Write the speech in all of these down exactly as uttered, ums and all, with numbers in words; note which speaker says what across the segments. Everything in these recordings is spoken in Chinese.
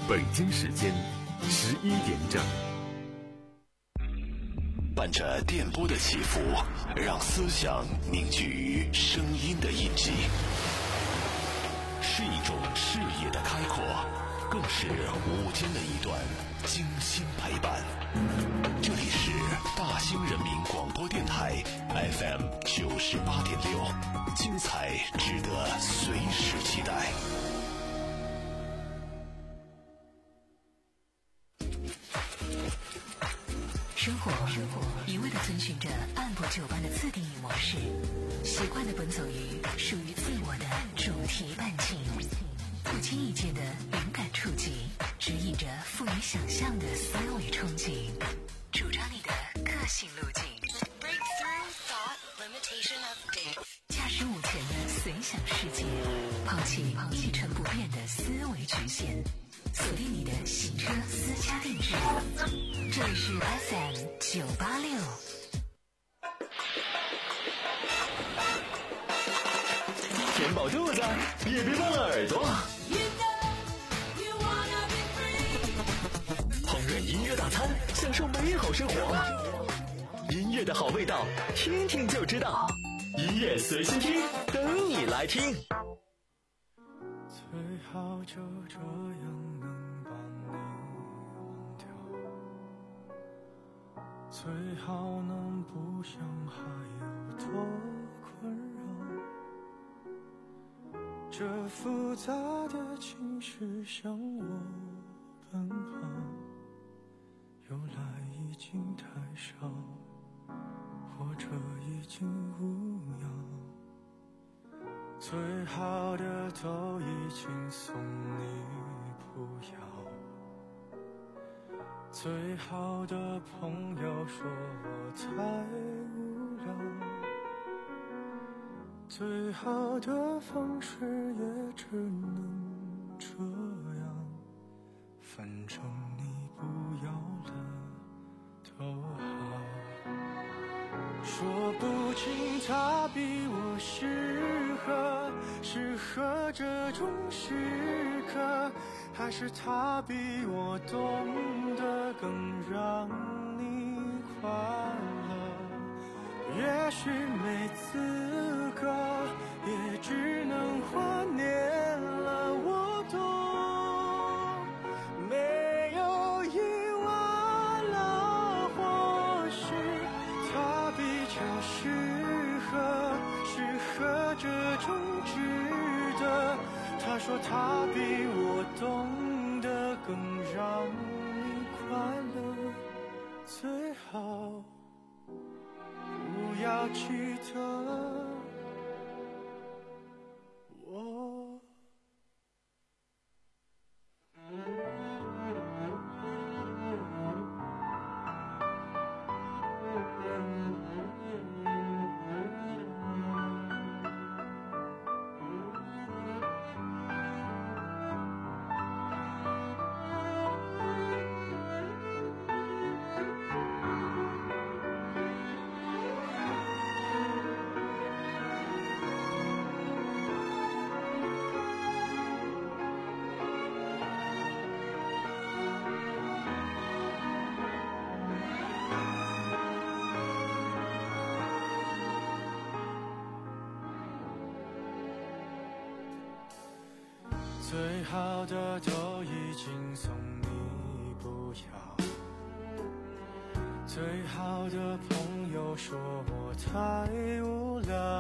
Speaker 1: 北京时间十一点整。
Speaker 2: 伴着电波的起伏，让思想凝聚于声音的印记，是一种视野的开阔，更是午间的一段精心陪伴。这里是大兴人民广播电台 F M 九十八点六，精彩值得随时期待。
Speaker 3: 生活一味地遵循着按部就班的自定义模式，习惯地奔走于属于自我的主题伴情，不经意间的灵感触及，指引着赋予想象的思维憧憬，主张你的个性路径。Breakthrough thought limitation update。驾驶午前的随想世界，抛弃一成不变的思维局限，锁定你的洗车私家定制。这里是 F M 九八六。
Speaker 4: 填饱肚子，也别忘了耳朵。烹饪音乐大餐，享受美好生活。音乐的好味道，听听就知道。音乐随心听，等你来听。
Speaker 5: 最好就这样能把你忘掉，最好能不想还有多困扰。这复杂的情绪向我奔跑，由来已经太少，或者已经无恙。最好的都已经送你不要，最好的朋友说我太无聊，最好的方式也只能这样，反正你不要了都好。说不清他比我适合适合这种时刻，还是他比我懂得更让你快乐。也许没资格，也只能怀念了。我懂，没有意外了，或许他比较适合适合这种值得。他说他比我懂得更让你快乐，最好不要记得我。最好的都已经送你不要，最好的朋友说我太无聊，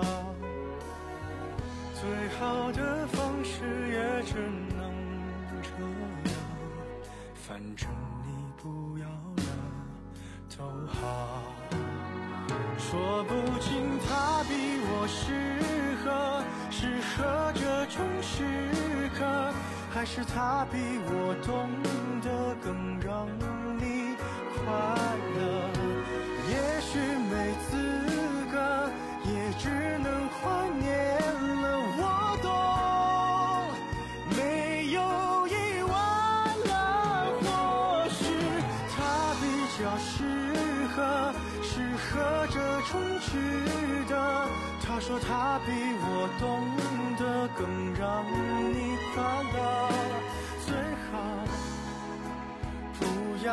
Speaker 5: 最好的方式也只能这样，反正你不要了都好。说不清他比我适合适合这种时刻，还是他比我懂得更让你快乐。也许没资格，也只能怀念了。我懂，没有意外了，或许他比较适合适合这种值得。他说他比我懂得更让你快乐，最好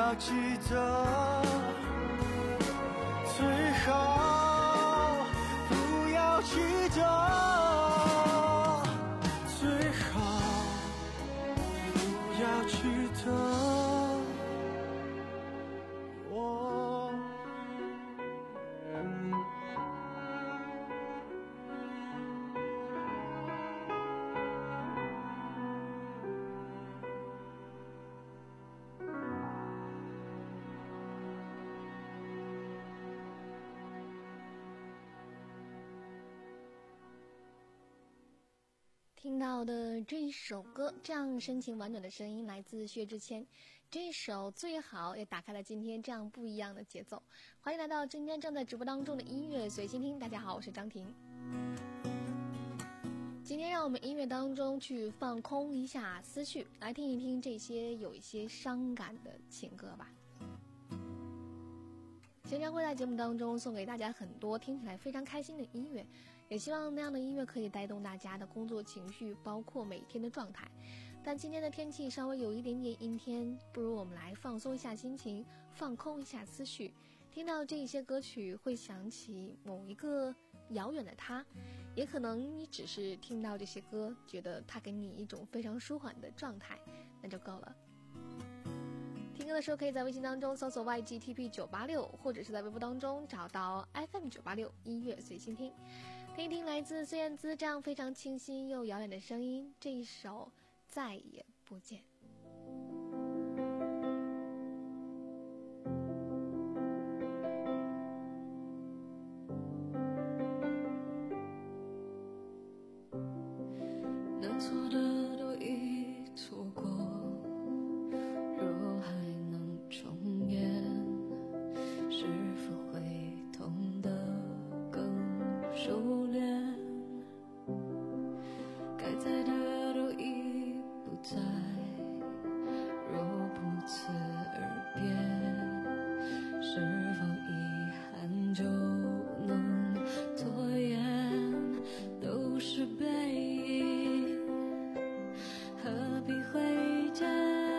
Speaker 5: 要记得，最好不要记得，最好不要记得我。
Speaker 6: 听到的这首歌，这样深情婉转的声音来自薛之谦，这首最好也打开了今天这样不一样的节奏。欢迎来到今天正在直播当中的音乐随心听，大家好，我是张婷。今天让我们音乐当中去放空一下思绪，来听一听这些有一些伤感的情歌吧。经常会在节目当中送给大家很多听起来非常开心的音乐，也希望那样的音乐可以带动大家的工作情绪，包括每天的状态。但今天的天气稍微有一点点阴天，不如我们来放松一下心情，放空一下思绪。听到这些歌曲会想起某一个遥远的他，也可能你只是听到这些歌，觉得它给你一种非常舒缓的状态，那就够了。听歌的时候可以在微信当中搜索 Y G T P 九八六， 或者是在微博当中找到 F M 九八六 音乐随心听，听一听来自孙燕姿这样非常清新又遥远的声音，这一首再也不见。
Speaker 7: 能错的都已错过，若还能重演，是否会痛得更熟练？该在的都已不在，若不辞而别，是否遗憾就能拖延？都是背影，何必挥剑？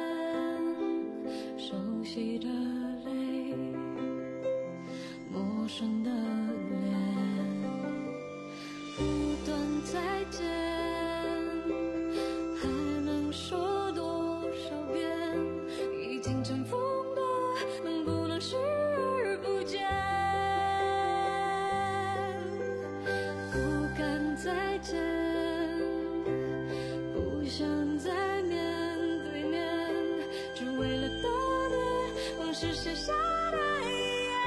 Speaker 7: 熟悉的泪，陌生的脸，不断再见，还能说多少遍？已经尘封的，能不能视而不见？不敢再见，不想再面对面，只为了悼念往事写下的遗言。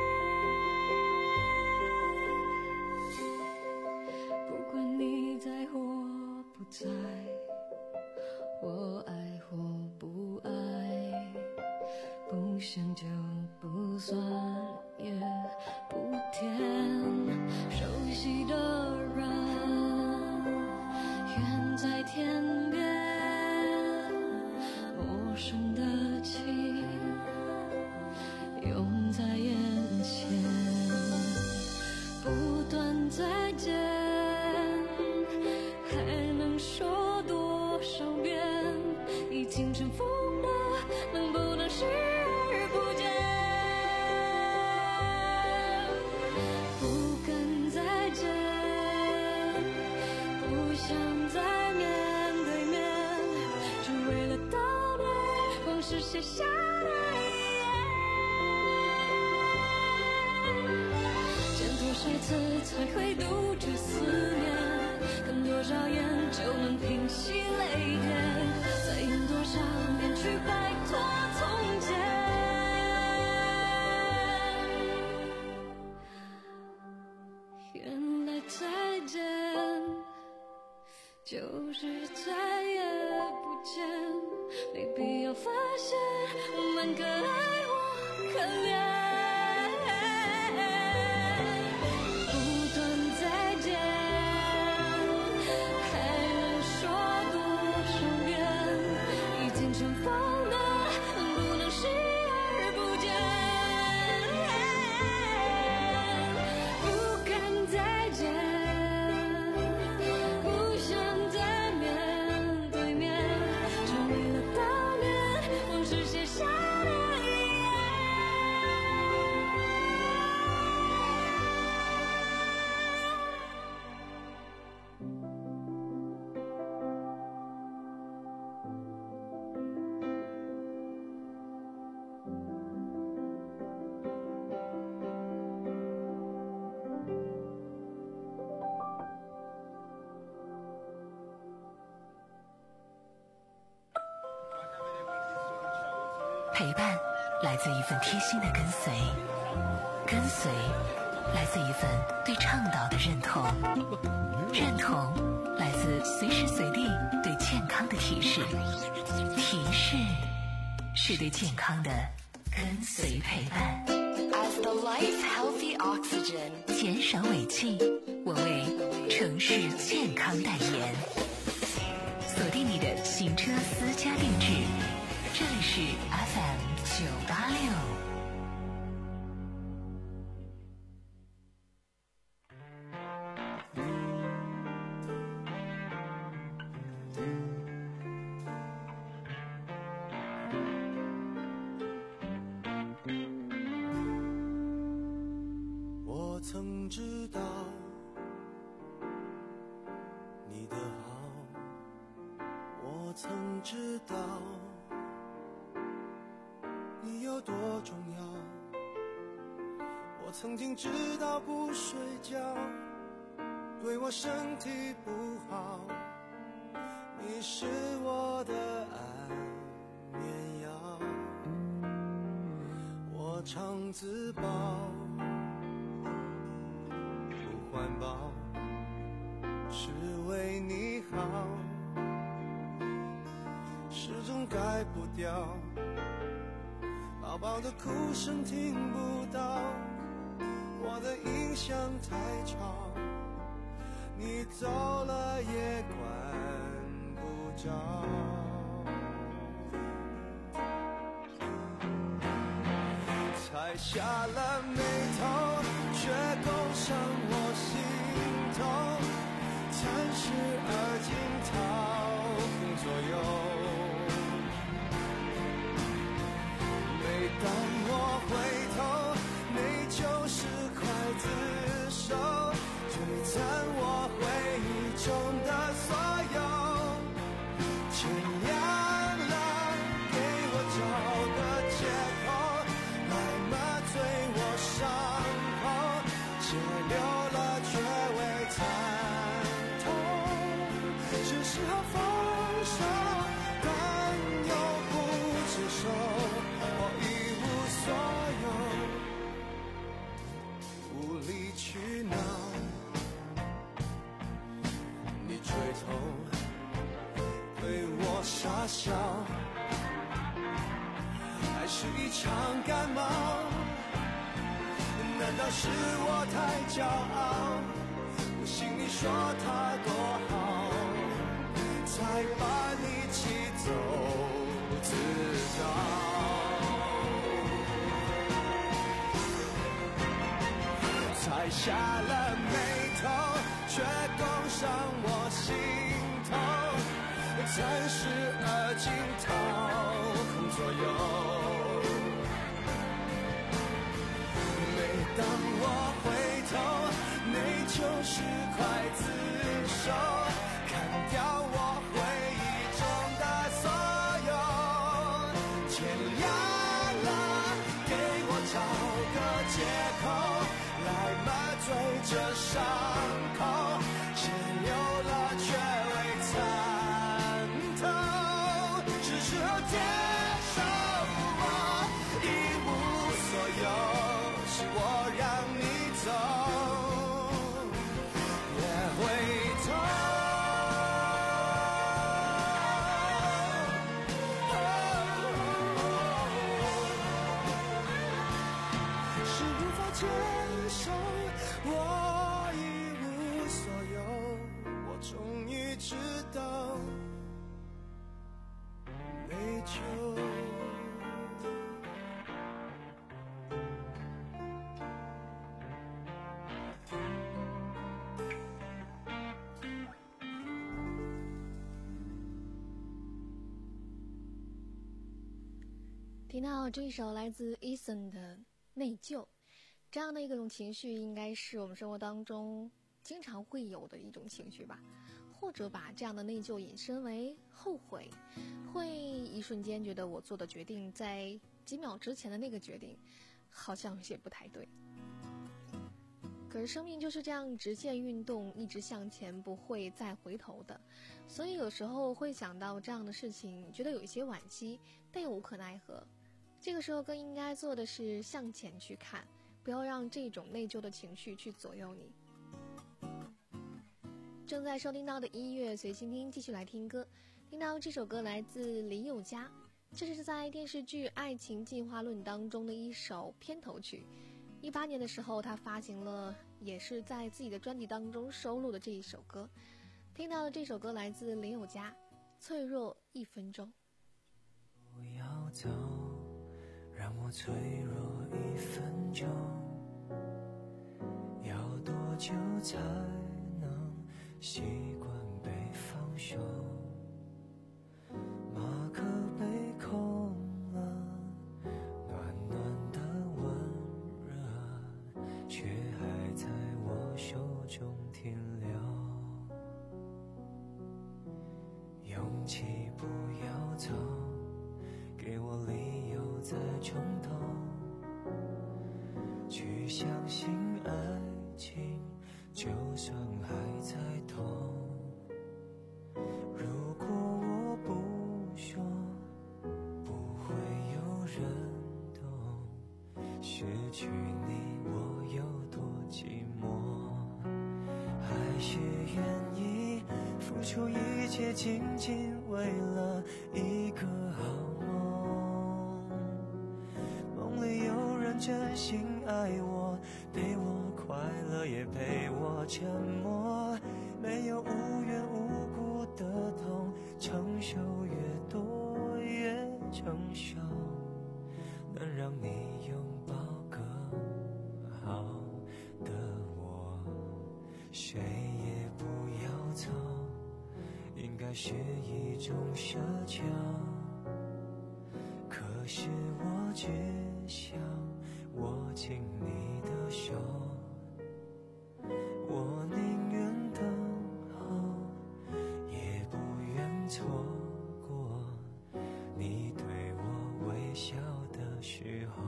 Speaker 7: 不管你在或不在，我爱或不爱，不想就不算也不甜。熟悉的人远在天边，陌生的情涌在眼前，不断再见，还能说多少遍？已经尘封的，能不能视而不见？不敢再见，不想再面对面，只为了悼念往事写下的遗言。见多少次才会杜绝思念？看多少眼就能平息泪点？再用多少年去摆脱从前？原来再见就是再也不见，没必要发现我们可爱或可怜。不断再见，还能说多少遍？已经尘封的，能不能视而不见？不敢再见，不想再面对面，只为了悼念往事写下的遗
Speaker 3: 陪伴来自一份贴心的跟随，跟随来自一份对倡导的认同，认同来自随时随地对健康的提示，提示是对健康的跟随陪伴。
Speaker 8: As the life healthy oxygen，
Speaker 3: 减少尾气，我为城市健康代言。锁定你的行车私家定制，这里是 F M 九八六。
Speaker 5: 我曾知道你的好，我曾知道你有多重要，我曾经知道不睡觉对我身体不好，你是我的安眠药，我常自暴不环保，是为你好，始终改不掉，宝宝的哭声听不到，我的音响太吵，你走了也管不着，才下了眉头，却勾上我心头，暂时而今掏空左右。每当我回头，你就是刽子手，摧残我回忆中的所有。天亮了，给我找个借口，来麻醉我伤口，血流了却未惨痛，是时候放手，但又不接受，我一无所有，无理取闹，你垂头对我傻笑，还是一场感冒，难道是我太骄傲，不信你说他多好，才把你气走自找，才下了眉头，却勾上我心头，暂时而今掏空左右。每当我回头，你就是刽子手，砍掉我回忆中的所有。天亮了，给我找个借口，来麻醉这伤口，血流了却未参透，是时候接受我一无所有，是我让你走，也回头。是无法接受，我一无所有，我终于知道内疚。
Speaker 6: 听到这首来自 Eason 的内疚，这样的一种情绪应该是我们生活当中经常会有的一种情绪吧，或者把这样的内疚引申为后悔，会一瞬间觉得我做的决定在几秒之前的那个决定好像有些不太对。可是生命就是这样直线运动，一直向前，不会再回头的，所以有时候会想到这样的事情，觉得有一些惋惜，但又无可奈何。 这个时候更应该做的是向前去看，不要让这种内疚的情绪去左右你。正在收听到的音乐随心听，继续来听歌。听到这首歌来自林宥嘉，这是在电视剧《爱情进化论》当中的一首片头曲。一八年的时候，他发行了，也是在自己的专辑当中收录的这一首歌。听到的这首歌来自林宥嘉，《脆弱一分钟》。
Speaker 5: 不要走，让我脆弱一分钟，要多久才能习惯被放手？马克杯空了，暖暖的温热却还在我手中停留。勇气不要走，给我理由再冲动，去相信爱情，就算还在痛。如果我不说，不会有人懂，失去你我有多寂寞。还是愿意付出一切，仅仅为了一个好梦。梦里有人真心爱我，陪我快乐也陪我沉默，没有无缘无故的痛，承受越多越成熟，能让你拥抱更好的我。谁也不要走，应该是一种奢求，可是我只想握紧你的手，我宁愿等候，也不愿错过你对我微笑的时候。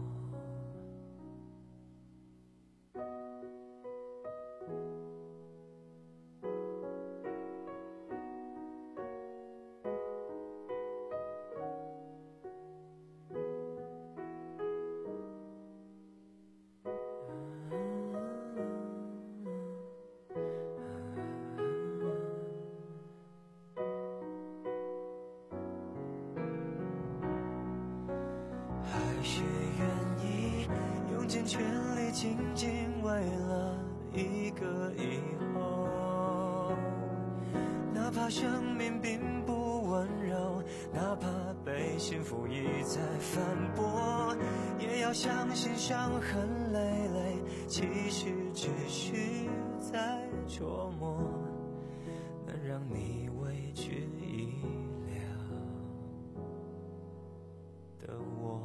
Speaker 5: 还是愿意用尽全力，仅仅为了一个以后。哪怕生命并不温柔，哪怕被幸福一再反驳，也要相信伤痕累累，其实只是在琢磨，能让你为之一了的我。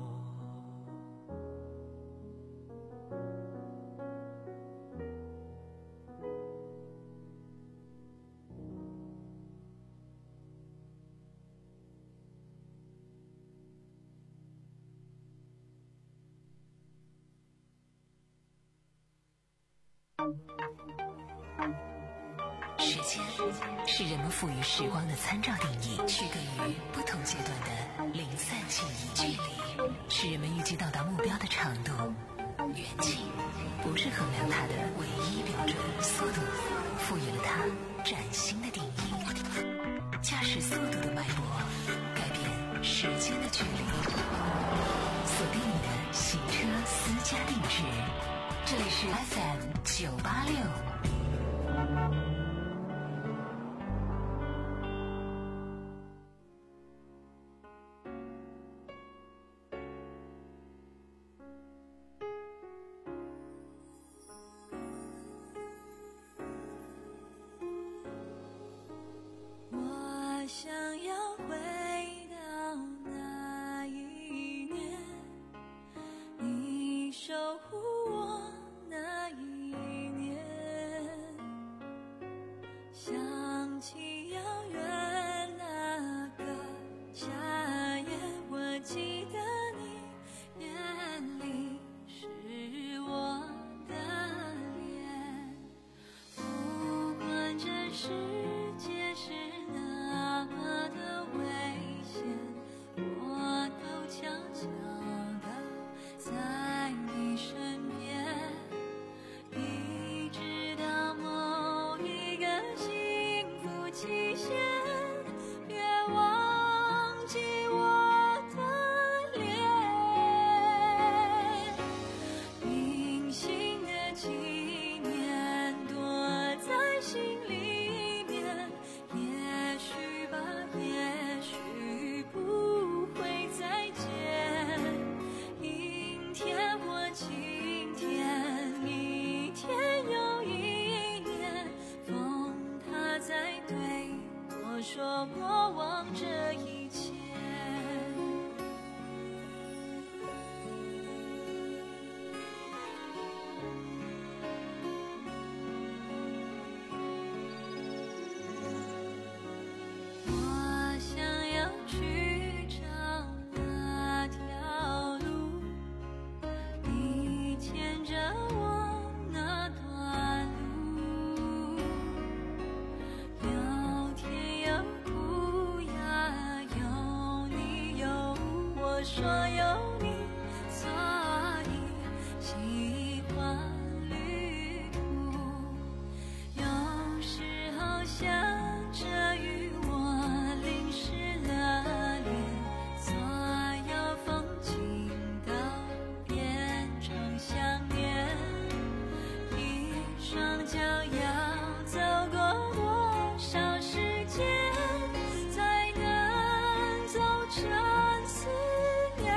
Speaker 3: 时间是人们赋予时光的参照定义，区隔于不同阶段的零散记忆。距离是人们预计到达目标的长度，远近不是衡量它的唯一标准。速度赋予了它崭新的定义，驾驶速度的脉搏改变时间的距离。锁定你的行车私家定制，这里是 F M 九八六。
Speaker 7: 我想要回到那一年，你守护我那一年， 说有你，所以喜欢旅途。有时候想着与我淋湿了脸，所有风景都变成想念。一双脚要走过多少时间，才能走成思念？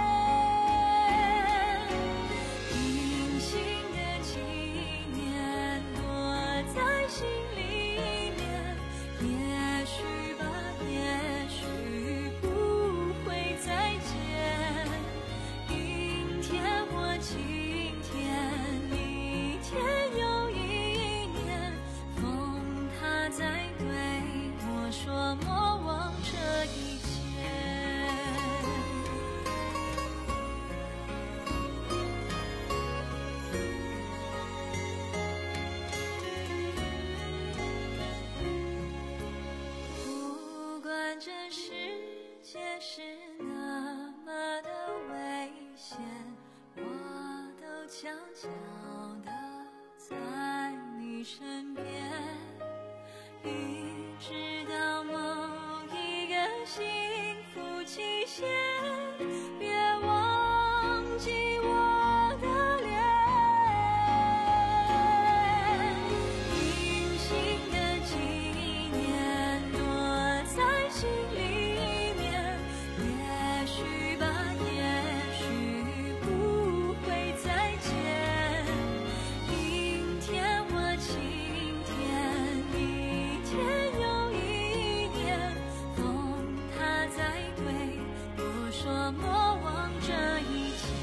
Speaker 7: 隐形的纪念躲在心里面，也许吧，也许不会再见。阴天或晴天，一天又一年，风它在对我说莫忘这一切。不管这世界是那么的危险，我都悄悄地在你身边，一直到某一个幸福期限，别忘记我的脸。隐形的纪念躲在心里面，也许吧，也许不会再见。阴天或晴天，一天又一年，风它在对我说莫忘这一切。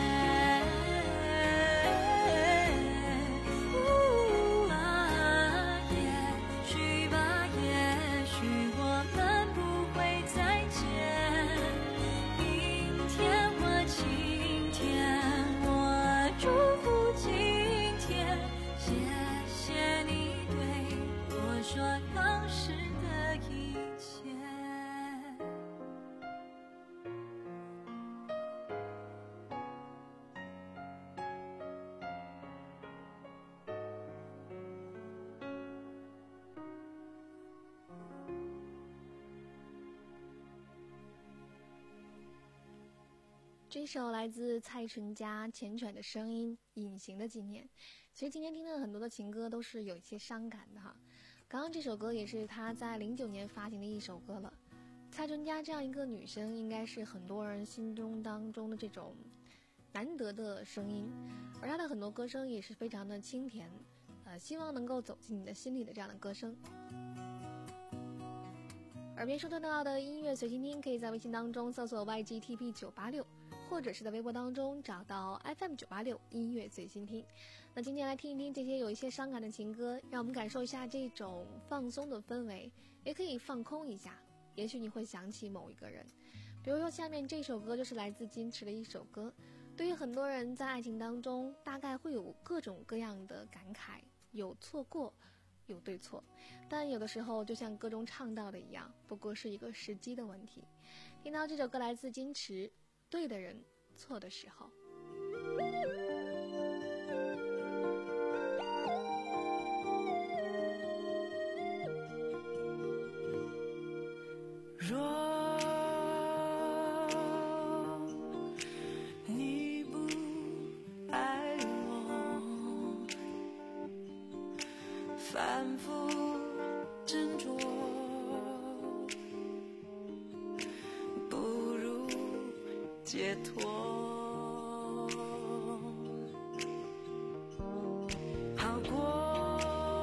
Speaker 7: 呜啊，也许吧，也许我们不会再见。阴天或晴天，我祝福今天。谢谢你对我说当时的一切。
Speaker 6: 这首来自蔡淳佳缱绻的声音，隐形的纪念。其实今天听的很多的情歌都是有一些伤感的哈。刚刚这首歌也是她在零九年发行的一首歌了。蔡淳佳这样一个女生，应该是很多人心中当中的这种难得的声音，而她的很多歌声也是非常的清甜，呃，希望能够走进你的心里的这样的歌声。耳边收听到的音乐随心听，可以在微信当中搜索 Y G T P 九八六，或者是在微博当中找到 F M 九八六音乐随心听。那今天来听一听这些有一些伤感的情歌，让我们感受一下这种放松的氛围，也可以放空一下，也许你会想起某一个人。比如说下面这首歌就是来自金池的一首歌，对于很多人在爱情当中大概会有各种各样的感慨，有错过有对错，但有的时候就像歌中唱到的一样，不过是一个时机的问题。听到这首歌来自金池，对的人错的时候。
Speaker 5: 若你不爱我，反复斟酌，不如解脱。好过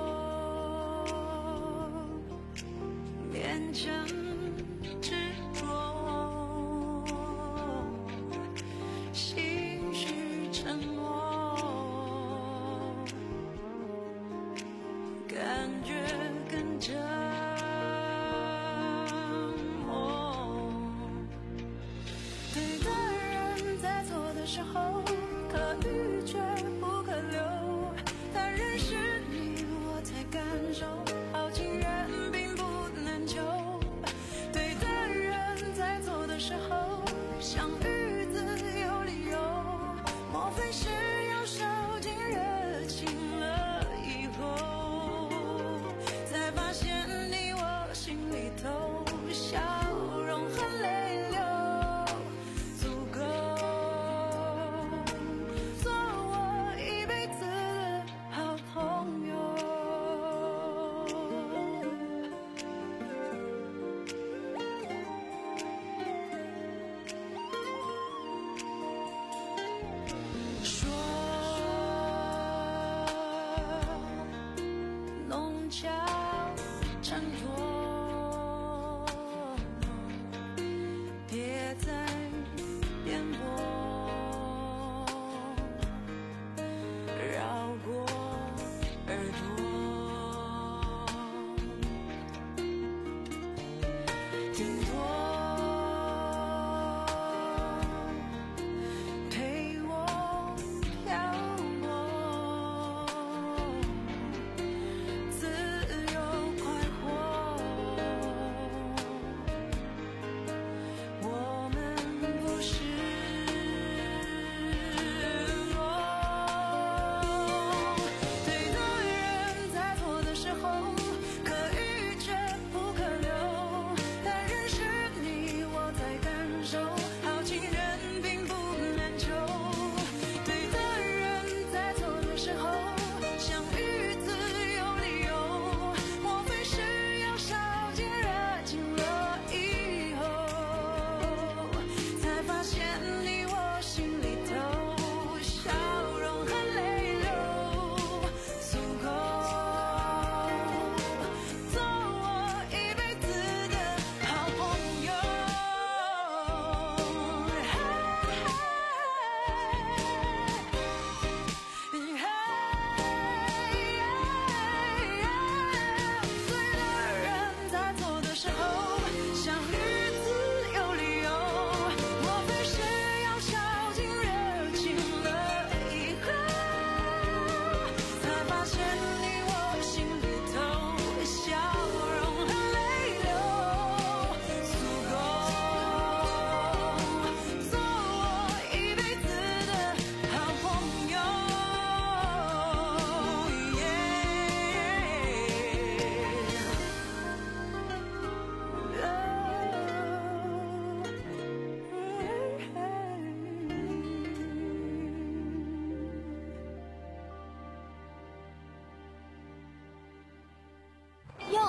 Speaker 5: 勉强执着，心虚承诺，感觉更折磨。对的人在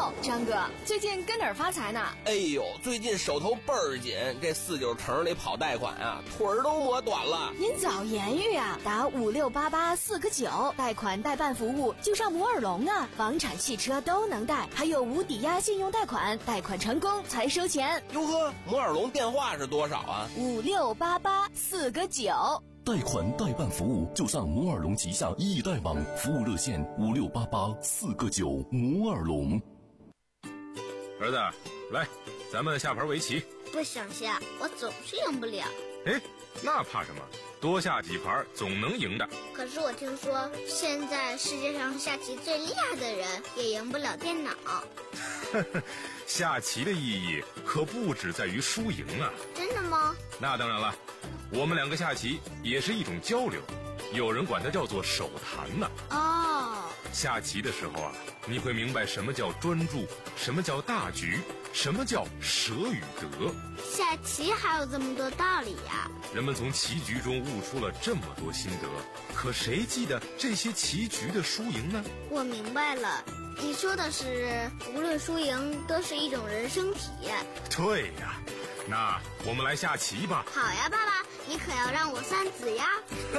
Speaker 9: 哟，张哥，最近跟哪儿发财呢？
Speaker 10: 哎呦，最近手头倍儿紧，这四九城里跑贷款啊，腿儿都磨短了。
Speaker 9: 您早言语啊，打五六八八四个九，贷款代办服务就上摩尔龙啊，房产、汽车都能贷，还有无抵押信用贷款，贷款成功才收钱。
Speaker 10: 哟呵，摩尔龙电话是多少啊？
Speaker 9: 五六八八四个九。
Speaker 2: 贷款代办服务就上摩尔龙旗下易贷网，服务热线五六八八四个九。摩尔龙。
Speaker 11: 儿子，来，咱们下盘围棋。
Speaker 12: 不想下，我总是赢不了。
Speaker 11: 哎，那怕什么？多下几盘总能赢的。
Speaker 12: 可是我听说，现在世界上下棋最厉害的人也赢不了电脑。
Speaker 11: 下棋的意义可不只在于输赢啊！
Speaker 12: 真的吗？
Speaker 11: 那当然了，我们两个下棋也是一种交流，有人管它叫做手谈呢。
Speaker 12: 哦，
Speaker 11: 下棋的时候啊，你会明白什么叫专注，什么叫大局，什么叫舍与得。
Speaker 12: 下棋还有这么多道理呀！
Speaker 11: 人们从棋局中悟出了这么多心得，可谁记得这些棋局的输赢呢？
Speaker 12: 我明白了，你说的是无论输赢都是一种人生体验。
Speaker 11: 对呀，那我们来下棋吧。
Speaker 12: 好呀，爸爸，你可要让我算子呀。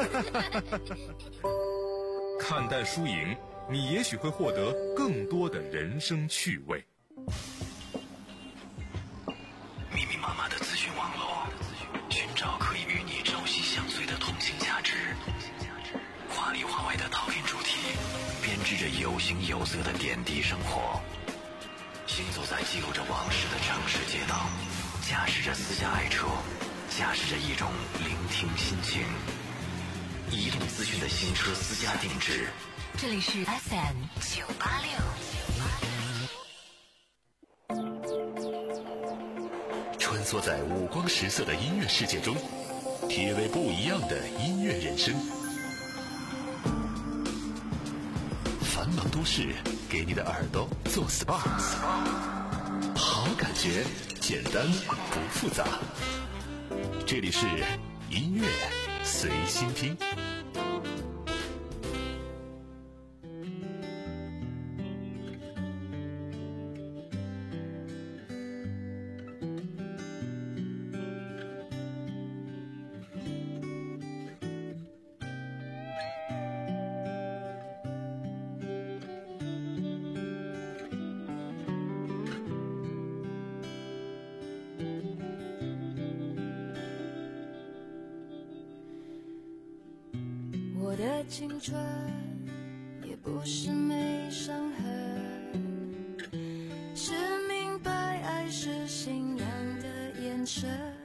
Speaker 11: 看淡输赢，你也许会获得更多的人生趣味。
Speaker 2: 密密麻麻的资讯网络，寻找可以与你朝夕相随的通信价值。华里华外的讨论主题，编织着有形有色的点滴生活。行走在记录着往事的城市街道，驾驶着私家爱车，驾驶着一种聆听心情。移动资讯的新车私家定制。
Speaker 3: 这里是 F M 九八六。
Speaker 2: 穿梭在五光十色的音乐世界中，体味不一样的音乐人生。繁忙都市给你的耳朵做 S P A， 好感觉，简单不复杂。这里是音乐随心听。
Speaker 7: 我的青春也不是没伤痕，是明白爱是信仰的眼神。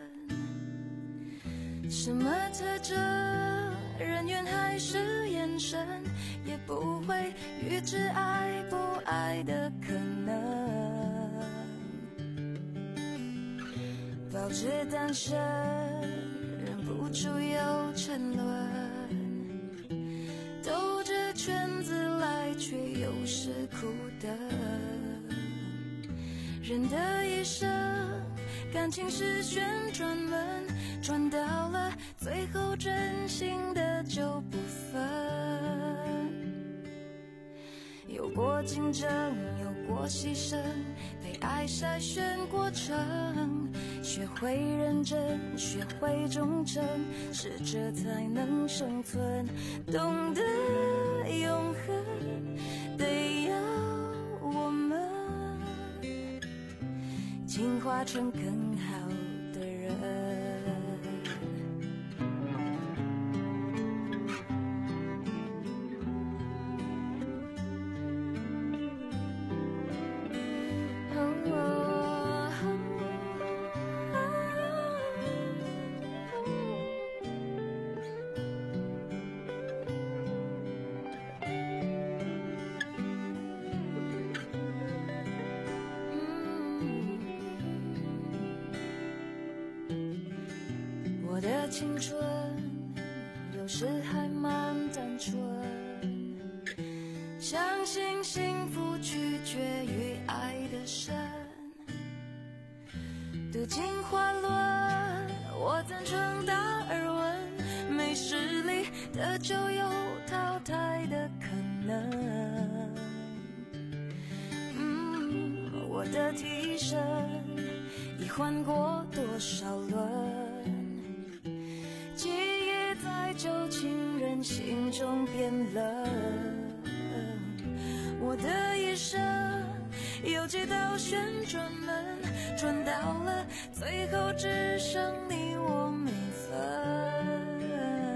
Speaker 7: 什么特征，人缘还是眼神，也不会预知爱不爱的可能。保持单身，忍不住又沉沦。兜着圈子来，却又是苦的。人的一生，感情是旋转门，转到了最后，真心的就不分。有过竞争，有过牺牲，被爱筛选过程，学会认真，学会忠诚，适者才能生存。懂得永恒，得要我们进化成更好的人。我的青春有时还蛮单纯，相信幸福取决于爱的深。读进花轮，我赞成达尔文，没实力的就有淘汰的可能。嗯， 的替身，已换过多少轮？记忆在旧情人心中变冷，我的一生有几道旋转门，转到了最后只剩你我没分。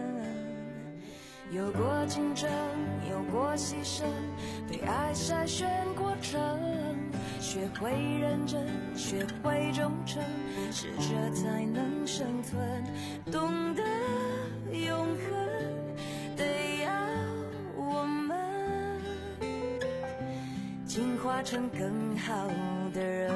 Speaker 7: 有过竞争，有过牺牲，被爱筛选过程，学会认真，学会忠诚，适者才能生存。懂得永恒，得要我们进化成更好的人。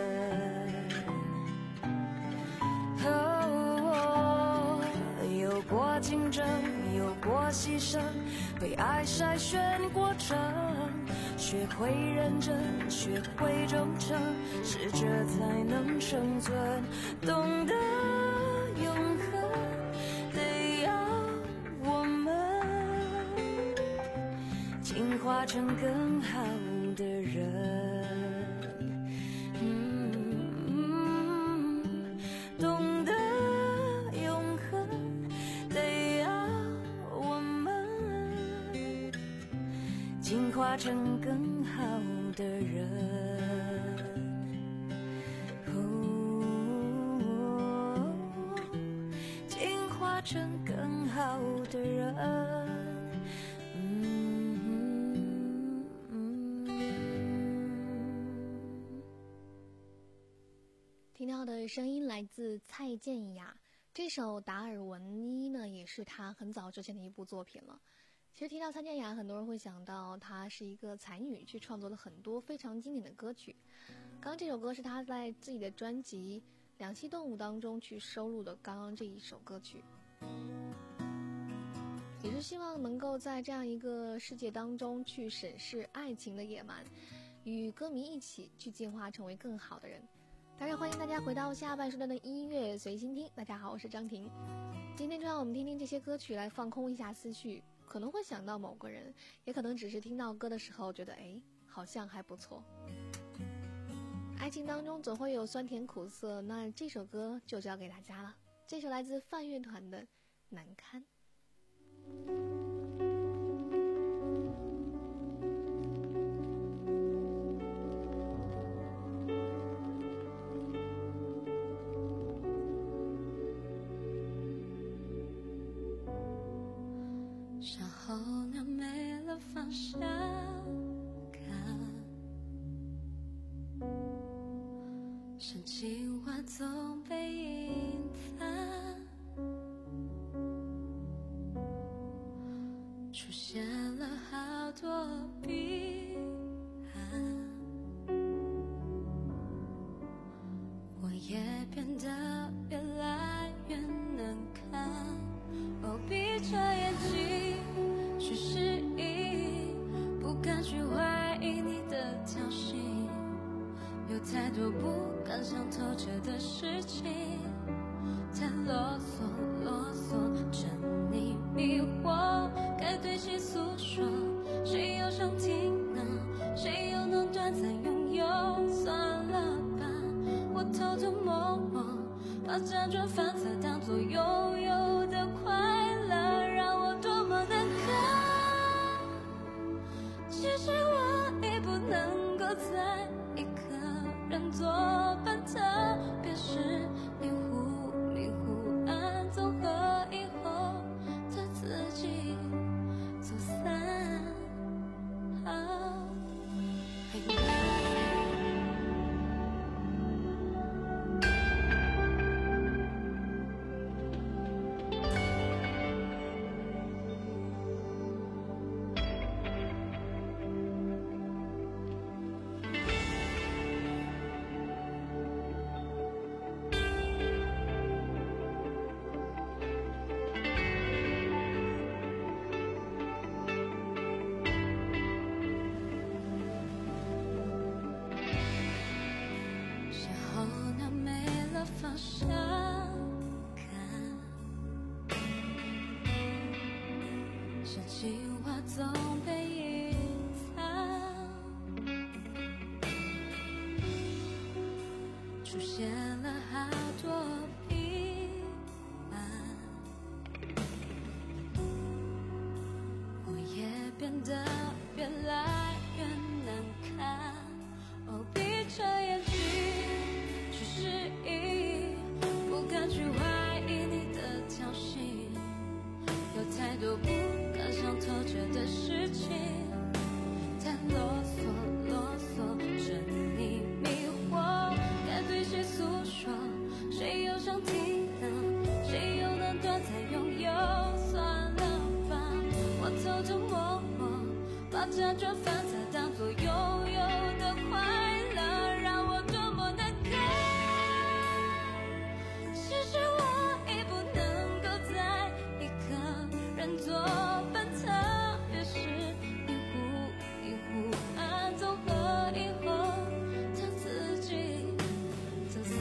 Speaker 7: 哦，有过竞争，有过牺牲，被爱筛选过程，学会认真，学会忠诚，适者才能生存。懂得永恒，得要我们进化成更好的人。懂得永恒，得要我们进化成更好的人。哦，进化成更好的人。
Speaker 6: 听到的声音来自蔡健雅，这首《达尔文一》呢，也是她很早之前的一部作品了。其实提到蔡健雅，很多人会想到她是一个才女，去创作了很多非常经典的歌曲。刚刚这首歌是她在自己的专辑《两栖动物》当中去收录的刚刚这一首歌曲，也是希望能够在这样一个世界当中去审视爱情的野蛮，与歌迷一起去进化成为更好的人。当然欢迎大家回到下半时段的音乐随心听。大家好，我是张婷。今天就让我们听听这些歌曲来放空一下思绪，可能会想到某个人，也可能只是听到歌的时候觉得哎，好像还不错。爱情当中总会有酸甜苦涩，那这首歌就交给大家了。这首来自泛乐团的《难堪》。
Speaker 7: 伤后那没了方向感，深情话总被隐藏，出现了好多遗憾，我也变得越来越难看。哦，闭着眼睛去适应，不敢去怀疑你的挑衅，有太多不敢想透彻的事情，太啰嗦啰嗦，沉溺迷惑，该对谁诉说？谁又想听呢？谁又能短暂拥有？算了吧，我偷偷摸摸，把辗转反侧当作拥有的快乐，让我多么难堪。其实我已不能够再一个人作伴，特别是迷糊迷糊暗综合以后的自己走散。啊出现了好多平凡，我也变得越来越难看。哦，闭着眼睛去适应，不敢去怀疑你的挑衅，有太多不敢想透彻的事情，太啰嗦啰嗦，任你迷惑。该对谁诉说？谁又想听呢？谁又能多再拥有？算了吧，我偷偷摸摸，把假装犯错当作拥有的快乐，让我多么难堪。其实我已不能够再一个人作伴，特别是一壶一壶暗综合以后，将自己走散，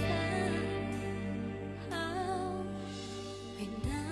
Speaker 7: 好为难。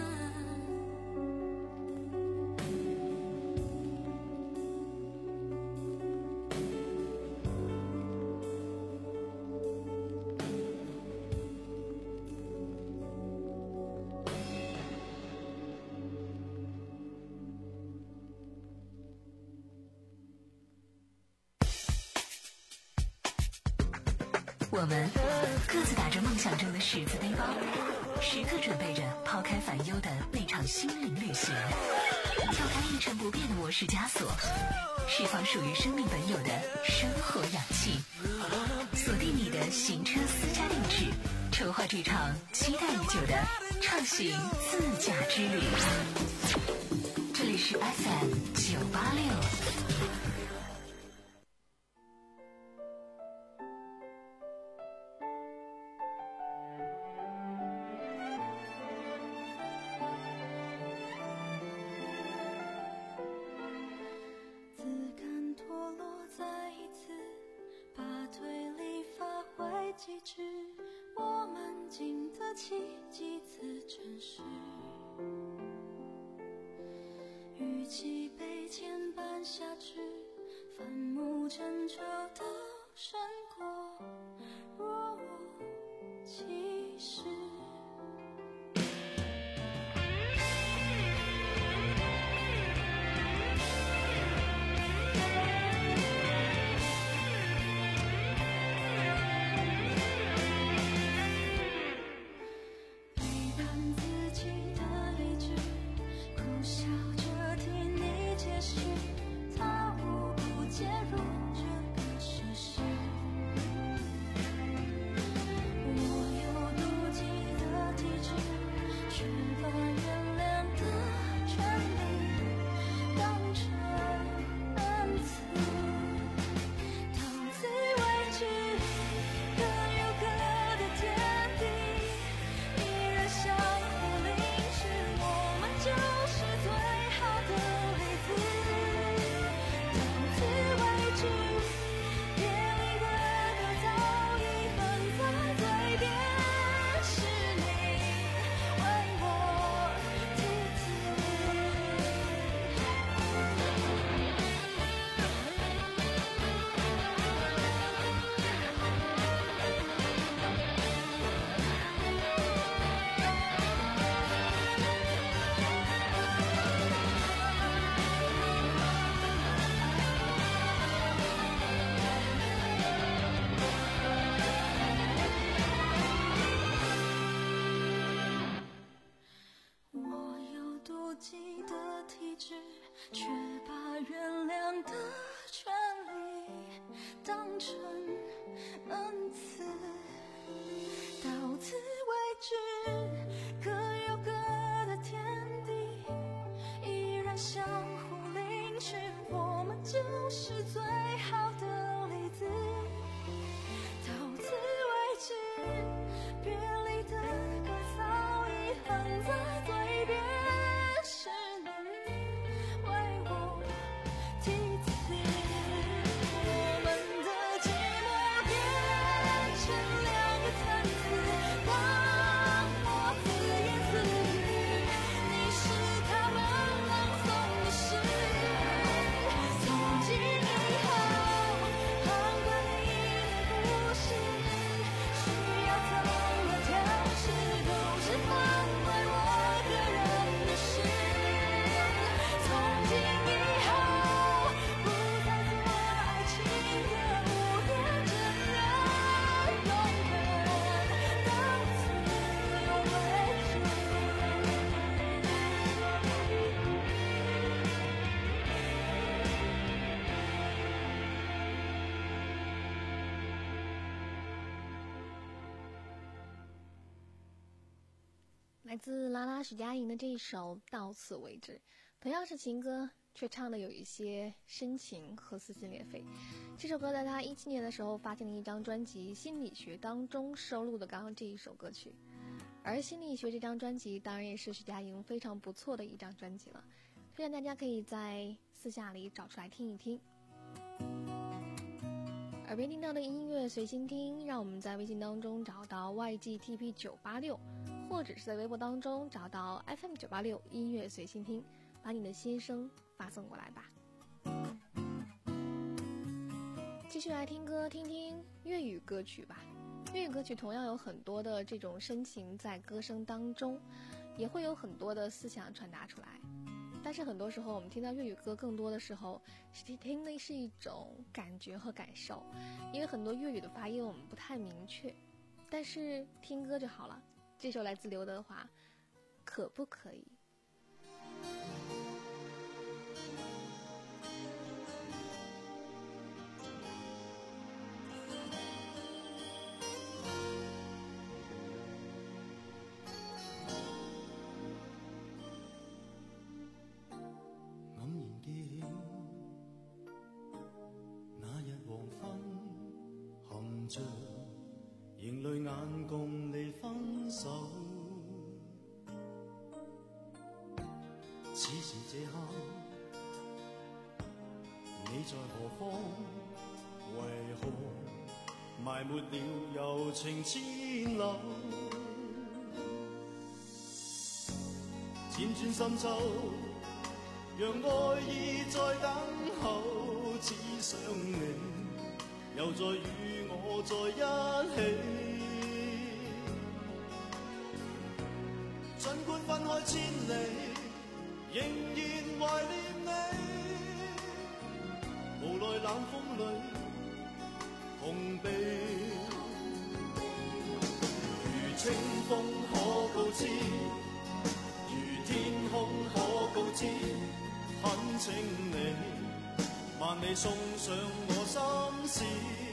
Speaker 3: 我们各自打着梦想中的十字背包，时刻准备着抛开烦忧的那场心灵旅行，跳开一成不变的模式枷锁，释放属于生命本有的生活氧气，锁定你的行车私家定制，筹划这场期待已久的畅行自驾之旅。这里是 F M 九八六。
Speaker 7: 我们经得起几次尘世，与其被牵绊下去，反目成仇都胜过若无其事。却把原谅的权利当成恩赐，到此为止，各有各的天地，依然相互凌迟，我们就是最好的例子。到此为止，别离的歌早已哼在嘴边，是你为我题词，我们的寂寞变成两个单词，当我
Speaker 6: 来自拉拉许佳莹的这一首《到此为止》，同样是情歌，却唱的有一些深情和撕心裂肺。这首歌在他一七年的时候发行了一张专辑《心理学》当中收录的刚刚这一首歌曲，而《心理学》这张专辑当然也是许佳莹非常不错的一张专辑了，推荐大家可以在私下里找出来听一听。耳边听到的音乐随心听，让我们在微信当中找到 Y G T P 九八六，或者是在微博当中找到 F M 九八六音乐随心听，把你的心声发送过来吧。继续来听歌，听听粤语歌曲吧。粤语歌曲同样有很多的这种深情在歌声当中，也会有很多的思想传达出来。但是很多时候我们听到粤语歌，更多的时候是听的是一种感觉和感受，因为很多粤语的发音我们不太明确，但是听歌就好了。这首来自刘德华，可不可以？
Speaker 13: 仍淚眼共你分手，此時這刻你在何方？為何埋沒了柔情千縷？輾轉深秋，讓愛意在等候，只想你又再與我在一起，儘管分開千里，仍然懷念你。無奈冷風裏碰壁，如清風可告知，如天空可告知，懇請你萬里送上我心事。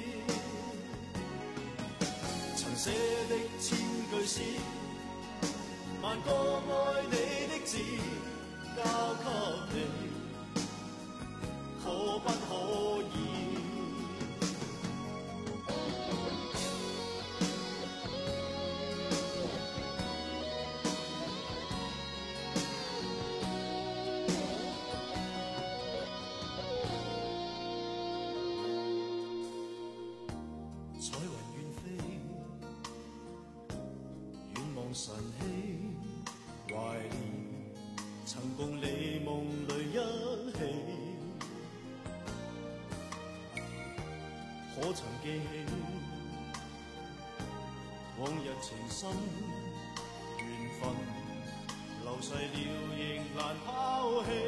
Speaker 13: 曾寫的千句詩，萬個愛你的字，交給你，可不可以？晨曦懷念曾共你夢裏一起，可曾記起往日情深緣分，流逝了亦難拋棄。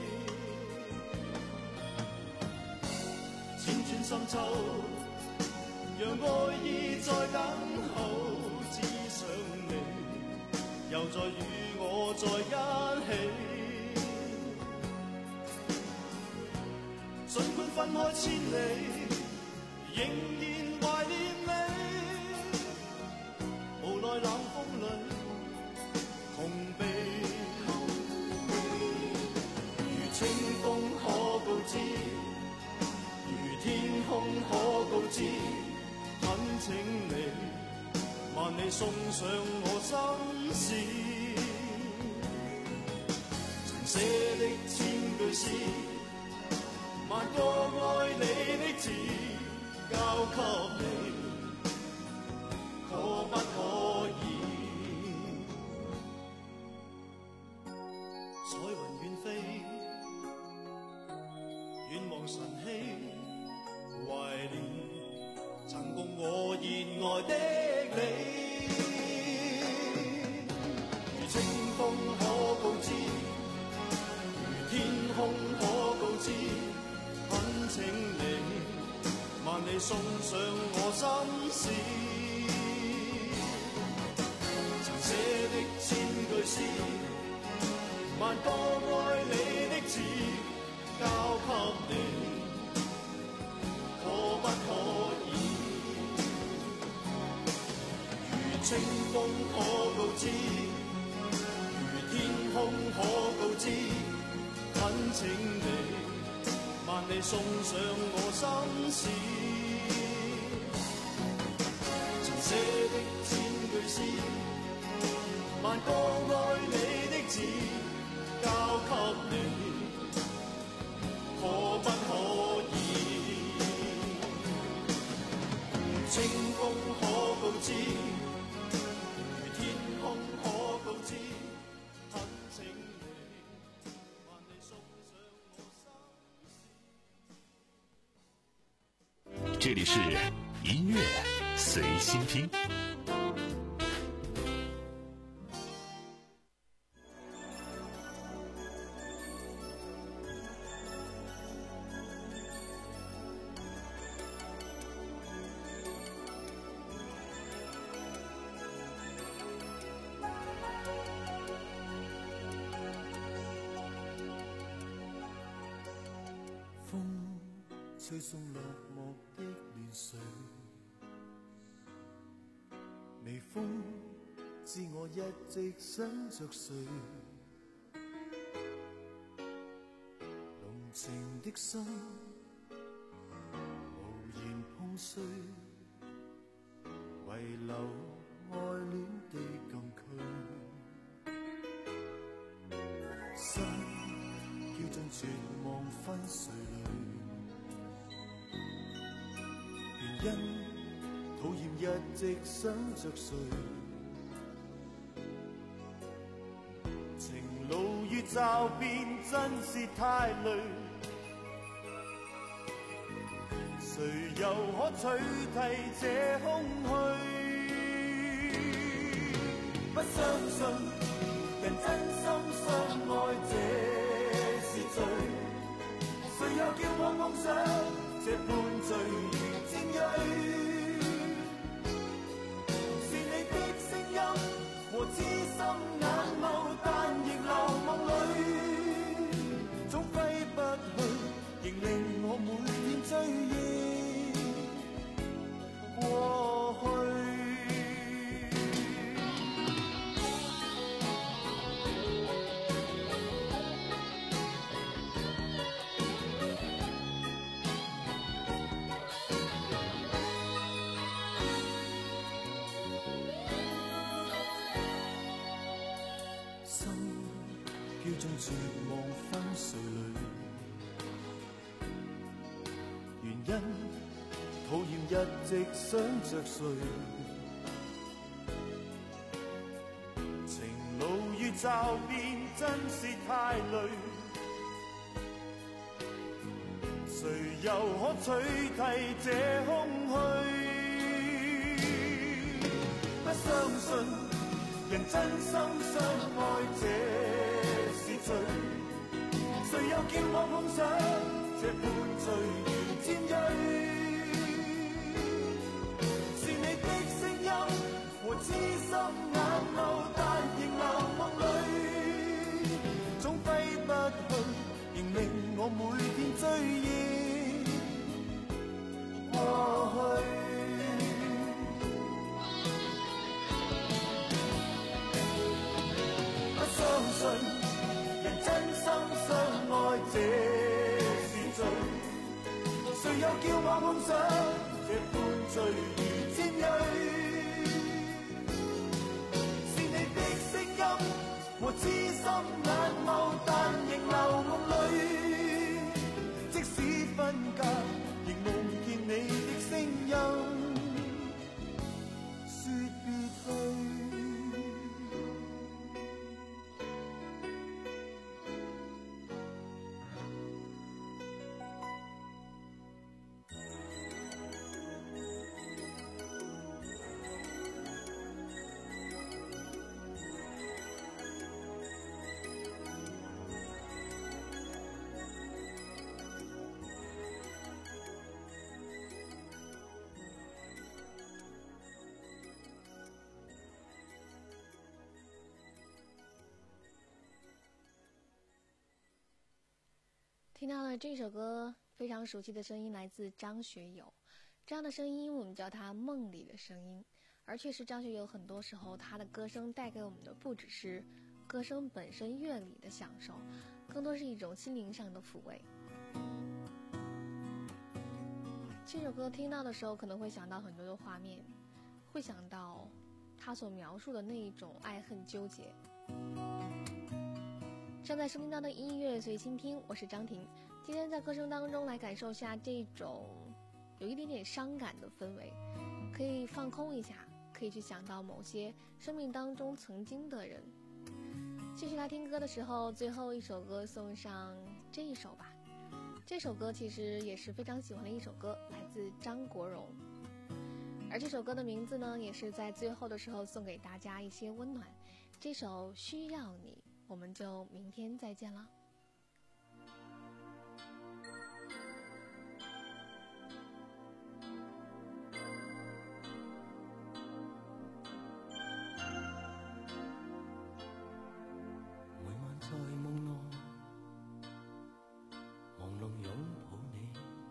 Speaker 13: 輾轉深秋，讓愛意在等候，只想你又再與我在一起，儘管分開千里，仍然懷念你。無奈冷風裏碰壁，如清風可告知，如天空可告知，懇請你萬里送上我心事。曾寫的千句詩，萬個愛你的字，交給你，可不可以？彩雲遠飛，遠望晨曦，懷念曾共我熱愛的你。如清風可告知，如天空可告知，懇請你萬里送上我心事。曾寫的千句詩，萬個愛你的字，交給你，可不可以？如清風可告知， 請你萬你送上我心事，曾寫的千句詩，萬個愛你的字，交給你，可不可以？清風可告知，如天空可告知，懇請你萬你送上我心事。
Speaker 2: 这里是音乐随心听。
Speaker 5: 吹送落寞的亂水，微風知我一直想着誰，濃情的心無言碰碎，遺留愛戀的禁區，心飄進絕望分碎裏，因討厭一直想着誰，情路越驟變真是太累，誰又可取替這空虛？不相信人真心相愛這是罪，誰又叫我夢想這般醉如尖銳？是你的聲音和痴心眼眸，但仍流夢裏，總揮不去，仍令我每天追憶過去。飄進絕望分碎裏，原因討厭一直想着誰，情路越驟變真是太累，誰又可取替這空虛？不相信人真心相愛這誰又叫我碰上這般醉如尖銳？是你的聲音和痴心眼眸，但仍流夢裏，總揮不去，仍令我每天追憶過去。不相信真心相愛這是罪，誰又叫我夢想這般醉如尖銳？是你的聲音和痴心眼眸，但仍流夢裏，即使分隔，仍夢見你的聲音，說別去。
Speaker 6: 听到了这首歌，非常熟悉的声音来自张学友。这样的声音我们叫它梦里的声音，而确实张学友很多时候他的歌声带给我们的不只是歌声本身乐理的享受， 更多是一种心灵上的抚慰。这首歌听到的时候可能会想到很多的画面，会想到他所描述的那一种爱恨纠结。正在收听到的音乐随心听，我是张婷。今天在歌声当中来感受下这种有一点点伤感的氛围，可以放空一下，可以去想到某些生命当中曾经的人。继续来听歌的时候，最后一首歌送上这一首吧。这首歌其实也是非常喜欢的一首歌，来自张国荣。而这首歌的名字呢，也是在最后的时候送给大家一些温暖。这首需要你，我们就明天再见了。
Speaker 13: 每晚在梦內朦朧擁抱你，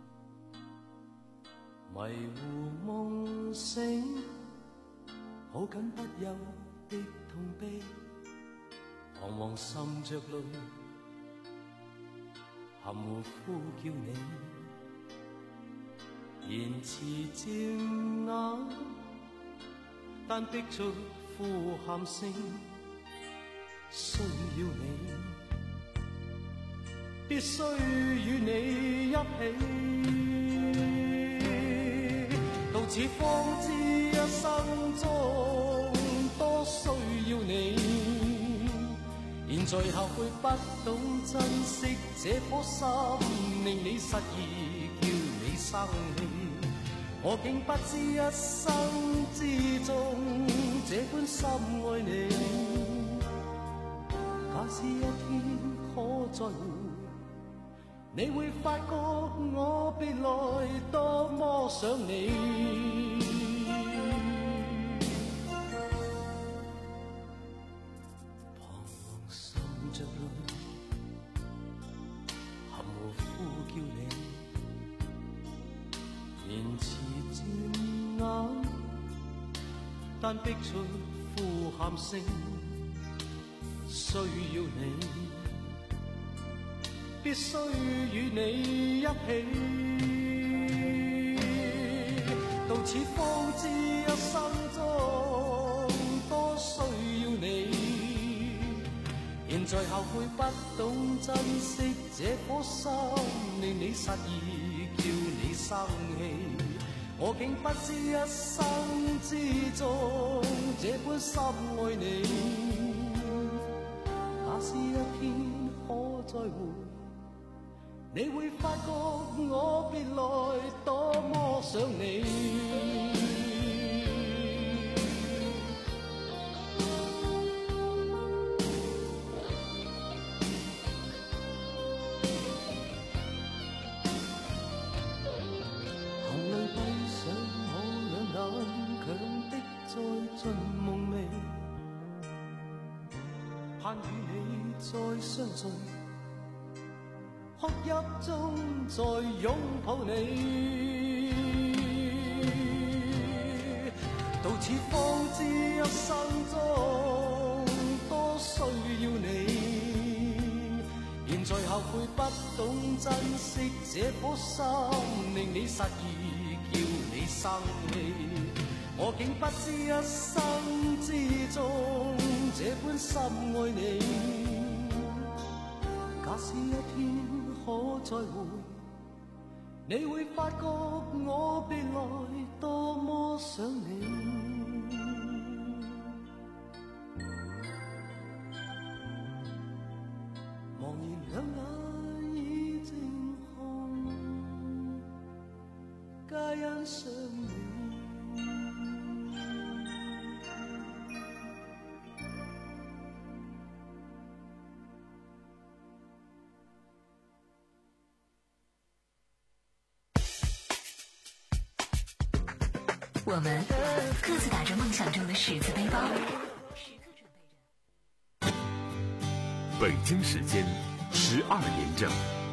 Speaker 13: 迷糊夢醒，抱緊不休的痛悲，彷徨滲着淚，含糊呼叫你，言辭漸啞，但逼出呼喊聲，需要你，必須與你一起，到此方知一生中多需要你，現在後悔不懂珍惜這顆心，令你失意叫你生氣，我竟不知一生之中這般深愛你，假使一天可再會，你會發覺我別來多麼想你。彷徨滲着淚，含糊呼叫你，言辭漸啞，但逼出呼喊聲，需要你，必須與你一起，到此方知一生中多需要你，現在後悔不懂珍惜這顆心，令你失意叫你生氣，我竟不知一生之中這般深愛你，假使一天可再會，你會發覺我別來多麼想你。含淚閉上我兩眼，強的再進夢寐，盼與你再相聚，哭泣中再擁抱你，到此方知一生中多需要你，現在後悔不懂珍惜這顆心，令你失意叫你生氣，我竟不知一生之中這般深愛你，假使一天可再會，你會發覺我別來多麼想你。茫然兩眼已靜紅，皆因想你。
Speaker 3: 我们各自打着梦想中的十字背包，时刻准备着。
Speaker 1: 北京时间十二点整。